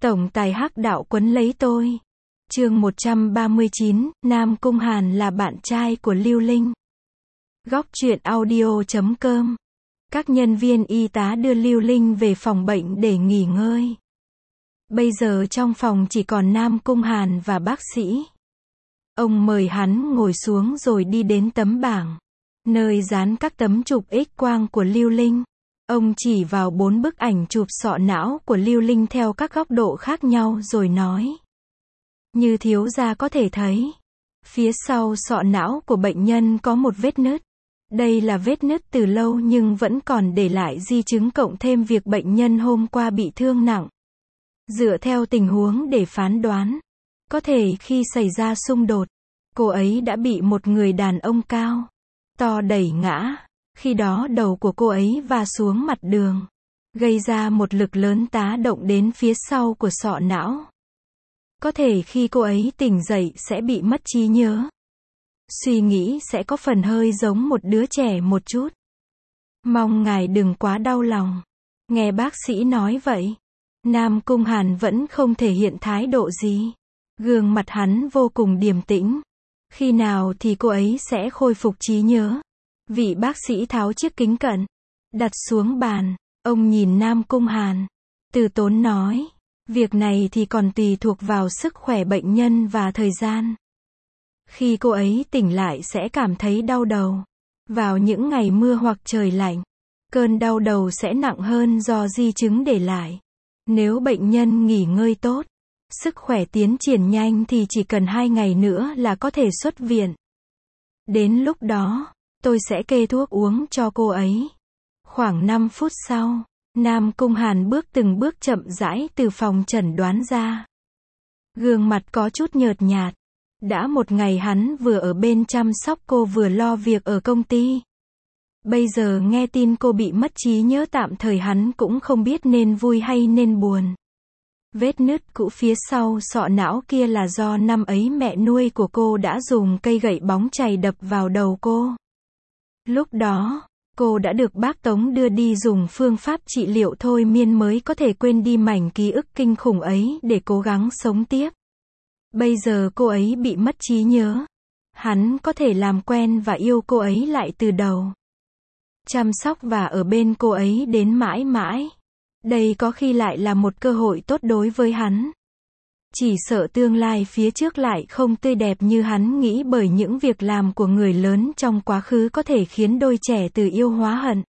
Tổng tài hắc đạo quấn lấy tôi. Chương 139, Nam Cung Hàn là bạn trai của Lưu Linh. Góc truyện audio.com. Các nhân viên y tá đưa Lưu Linh về phòng bệnh để nghỉ ngơi. Bây giờ trong phòng chỉ còn Nam Cung Hàn và bác sĩ. Ông mời hắn ngồi xuống rồi đi đến tấm bảng, nơi dán các tấm chụp X-quang của Lưu Linh. Ông chỉ vào 4 bức ảnh chụp sọ não của Lưu Linh theo các góc độ khác nhau rồi nói. Như thiếu gia có thể thấy, phía sau sọ não của bệnh nhân có một vết nứt. Đây là vết nứt từ lâu nhưng vẫn còn để lại di chứng cộng thêm việc bệnh nhân hôm qua bị thương nặng. Dựa theo tình huống để phán đoán, có thể khi xảy ra xung đột, cô ấy đã bị một người đàn ông cao, to đẩy ngã. Khi đó đầu của cô ấy va xuống mặt đường, gây ra một lực lớn tá động đến phía sau của sọ não. Có thể khi cô ấy tỉnh dậy sẽ bị mất trí nhớ. Suy nghĩ sẽ có phần hơi giống một đứa trẻ một chút. Mong ngài đừng quá đau lòng. Nghe bác sĩ nói vậy, Nam Cung Hàn vẫn không thể hiện thái độ gì. Gương mặt hắn vô cùng điềm tĩnh. Khi nào thì cô ấy sẽ khôi phục trí nhớ? Vị bác sĩ tháo chiếc kính cận, đặt xuống bàn. Ông nhìn Nam Cung Hàn, từ tốn nói, việc này thì còn tùy thuộc vào sức khỏe bệnh nhân và thời gian. Khi cô ấy tỉnh lại sẽ cảm thấy đau đầu. Vào những ngày mưa hoặc trời lạnh, cơn đau đầu sẽ nặng hơn do di chứng để lại. Nếu bệnh nhân nghỉ ngơi tốt, sức khỏe tiến triển nhanh thì chỉ cần 2 ngày nữa là có thể xuất viện. Đến lúc đó, tôi sẽ kê thuốc uống cho cô ấy. Khoảng 5 phút sau, Nam Cung Hàn bước từng bước chậm rãi từ phòng chẩn đoán ra. Gương mặt có chút nhợt nhạt. Đã một ngày hắn vừa ở bên chăm sóc cô vừa lo việc ở công ty. Bây giờ nghe tin cô bị mất trí nhớ tạm thời hắn cũng không biết nên vui hay nên buồn. Vết nứt cũ phía sau sọ não kia là do năm ấy mẹ nuôi của cô đã dùng cây gậy bóng chày đập vào đầu cô. Lúc đó, cô đã được bác Tống đưa đi dùng phương pháp trị liệu thôi miên mới có thể quên đi mảnh ký ức kinh khủng ấy để cố gắng sống tiếp. Bây giờ cô ấy bị mất trí nhớ. Hắn có thể làm quen và yêu cô ấy lại từ đầu. Chăm sóc và ở bên cô ấy đến mãi mãi. Đây có khi lại là một cơ hội tốt đối với hắn. Chỉ sợ tương lai phía trước lại không tươi đẹp như hắn nghĩ bởi những việc làm của người lớn trong quá khứ có thể khiến đôi trẻ từ yêu hóa hận.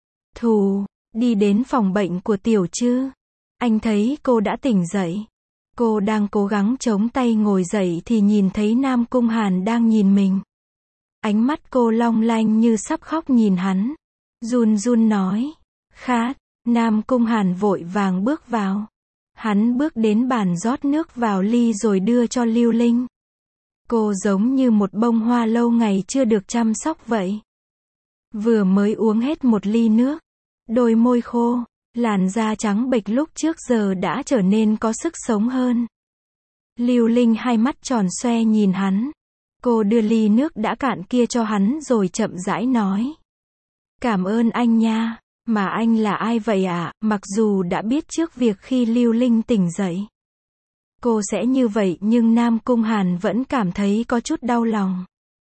Thù, đi đến phòng bệnh của Tiểu Trư. Anh thấy cô đã tỉnh dậy. Cô đang cố gắng chống tay ngồi dậy thì nhìn thấy Nam Cung Hàn đang nhìn mình. Ánh mắt cô long lanh như sắp khóc nhìn hắn. Run run nói. Khát. Nam Cung Hàn vội vàng bước vào. Hắn bước đến bàn rót nước vào ly rồi đưa cho Lưu Linh. Cô giống như một bông hoa lâu ngày chưa được chăm sóc vậy. Vừa mới uống hết một ly nước. Đôi môi khô, làn da trắng bệch lúc trước giờ đã trở nên có sức sống hơn. Lưu Linh hai mắt tròn xoe nhìn hắn. Cô đưa ly nước đã cạn kia cho hắn rồi chậm rãi nói. Cảm ơn anh nha. Mà anh là ai vậy ạ? Mặc dù đã biết trước việc khi Lưu Linh tỉnh dậy, cô sẽ như vậy nhưng Nam Cung Hàn vẫn cảm thấy có chút đau lòng.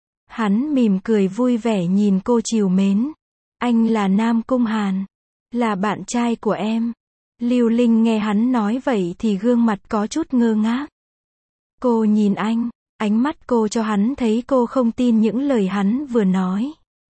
Hắn mỉm cười vui vẻ nhìn cô trìu mến. Anh là Nam Cung Hàn, là bạn trai của em. Lưu Linh nghe hắn nói vậy thì gương mặt có chút ngơ ngác. Cô nhìn anh, ánh mắt cô cho hắn thấy cô không tin những lời hắn vừa nói.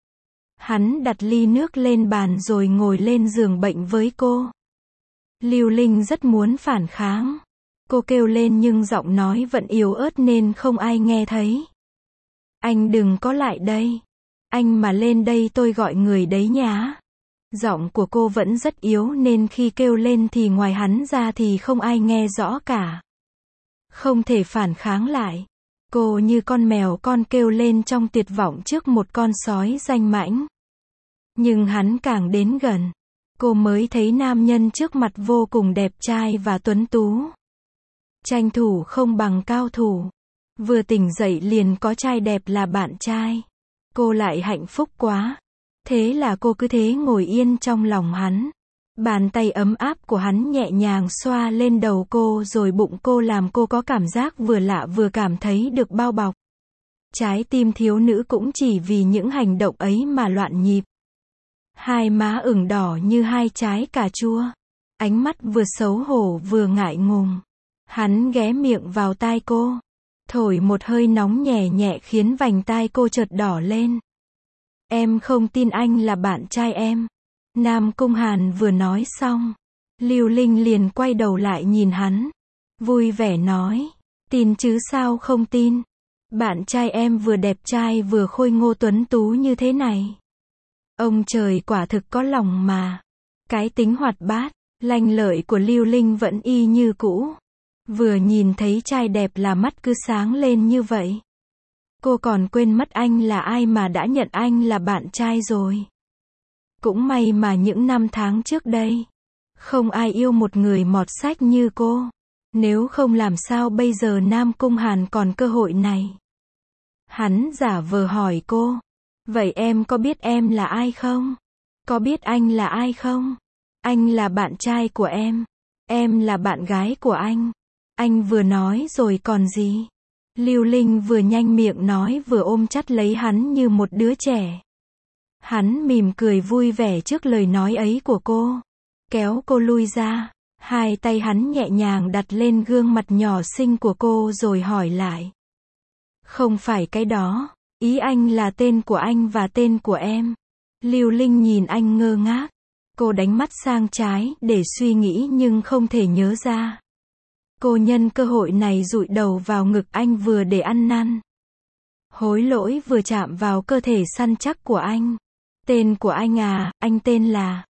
Hắn đặt ly nước lên bàn rồi ngồi lên giường bệnh với cô. Lưu Linh rất muốn phản kháng. Cô kêu lên nhưng giọng nói vẫn yếu ớt nên không ai nghe thấy. Anh đừng có lại đây. Anh mà lên đây tôi gọi người đấy nhá. Giọng của cô vẫn rất yếu nên khi kêu lên thì ngoài hắn ra thì không ai nghe rõ cả. Không thể phản kháng lại. Cô như con mèo con kêu lên trong tuyệt vọng trước một con sói danh mãnh. Nhưng hắn càng đến gần, cô mới thấy nam nhân trước mặt vô cùng đẹp trai và tuấn tú. Tranh thủ không bằng cao thủ. Vừa tỉnh dậy liền có trai đẹp là bạn trai. Cô lại hạnh phúc quá. Thế là cô cứ thế ngồi yên trong lòng hắn. Bàn tay ấm áp của hắn nhẹ nhàng xoa lên đầu cô rồi bụng cô làm cô có cảm giác vừa lạ vừa cảm thấy được bao bọc. Trái tim thiếu nữ cũng chỉ vì những hành động ấy mà loạn nhịp. Hai má ửng đỏ như hai trái cà chua. Ánh mắt vừa xấu hổ vừa ngại ngùng. Hắn ghé miệng vào tai cô. Thổi một hơi nóng nhẹ nhẹ khiến vành tai cô chợt đỏ lên. Em không tin anh là bạn trai em. Nam Cung Hàn vừa nói xong. Lưu Linh liền quay đầu lại nhìn hắn. Vui vẻ nói. Tin chứ sao không tin. Bạn trai em vừa đẹp trai vừa khôi ngô tuấn tú như thế này. Ông trời quả thực có lòng mà. Cái tính hoạt bát, lanh lợi của Lưu Linh vẫn y như cũ. Vừa nhìn thấy trai đẹp là mắt cứ sáng lên như vậy. Cô còn quên mất anh là ai mà đã nhận anh là bạn trai rồi. Cũng may mà những năm tháng trước đây, không ai yêu một người mọt sách như cô. Nếu không làm sao bây giờ Nam Cung Hàn còn cơ hội này. Hắn giả vờ hỏi cô. Vậy em có biết em là ai không? Có biết anh là ai không? Anh là bạn trai của em. Em là bạn gái của anh. Anh vừa nói rồi còn gì? Lưu Linh vừa nhanh miệng nói vừa ôm chặt lấy hắn như một đứa trẻ. Hắn mỉm cười vui vẻ trước lời nói ấy của cô. Kéo cô lui ra. Hai tay hắn nhẹ nhàng đặt lên gương mặt nhỏ xinh của cô rồi hỏi lại. Không phải cái đó. Ý anh là tên của anh và tên của em. Lưu Linh nhìn anh ngơ ngác. Cô đánh mắt sang trái để suy nghĩ nhưng không thể nhớ ra. Cô nhân cơ hội này dụi đầu vào ngực anh vừa để ăn năn. Hối lỗi vừa chạm vào cơ thể săn chắc của anh. Tên của anh à, anh tên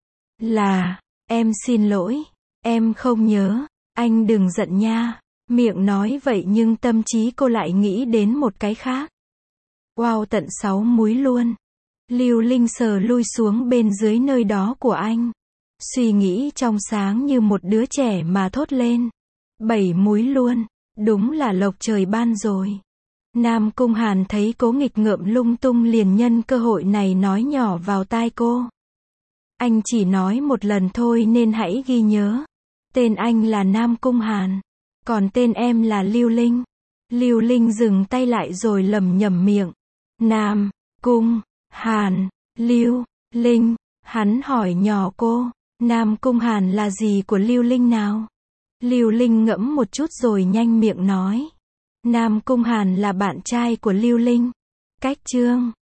là, em xin lỗi, em không nhớ, anh đừng giận nha. Miệng nói vậy nhưng tâm trí cô lại nghĩ đến một cái khác. Wow, tận 6 múi luôn. Lưu Linh sờ lui xuống bên dưới nơi đó của anh. Suy nghĩ trong sáng như một đứa trẻ mà thốt lên. 7 múi luôn, đúng là lộc trời ban rồi. Nam Cung Hàn thấy cô nghịch ngợm lung tung liền nhân cơ hội này nói nhỏ vào tai cô. Anh chỉ nói một lần thôi nên hãy ghi nhớ. Tên anh là Nam Cung Hàn. Còn tên em là Lưu Linh. Lưu Linh dừng tay lại rồi lẩm nhẩm miệng. Nam Cung Hàn, Lưu Linh. Hắn hỏi nhỏ cô. Nam Cung Hàn là gì của Lưu Linh nào? Lưu Linh ngẫm một chút rồi nhanh miệng nói. Nam Cung Hàn là bạn trai của Lưu Linh. Cách chương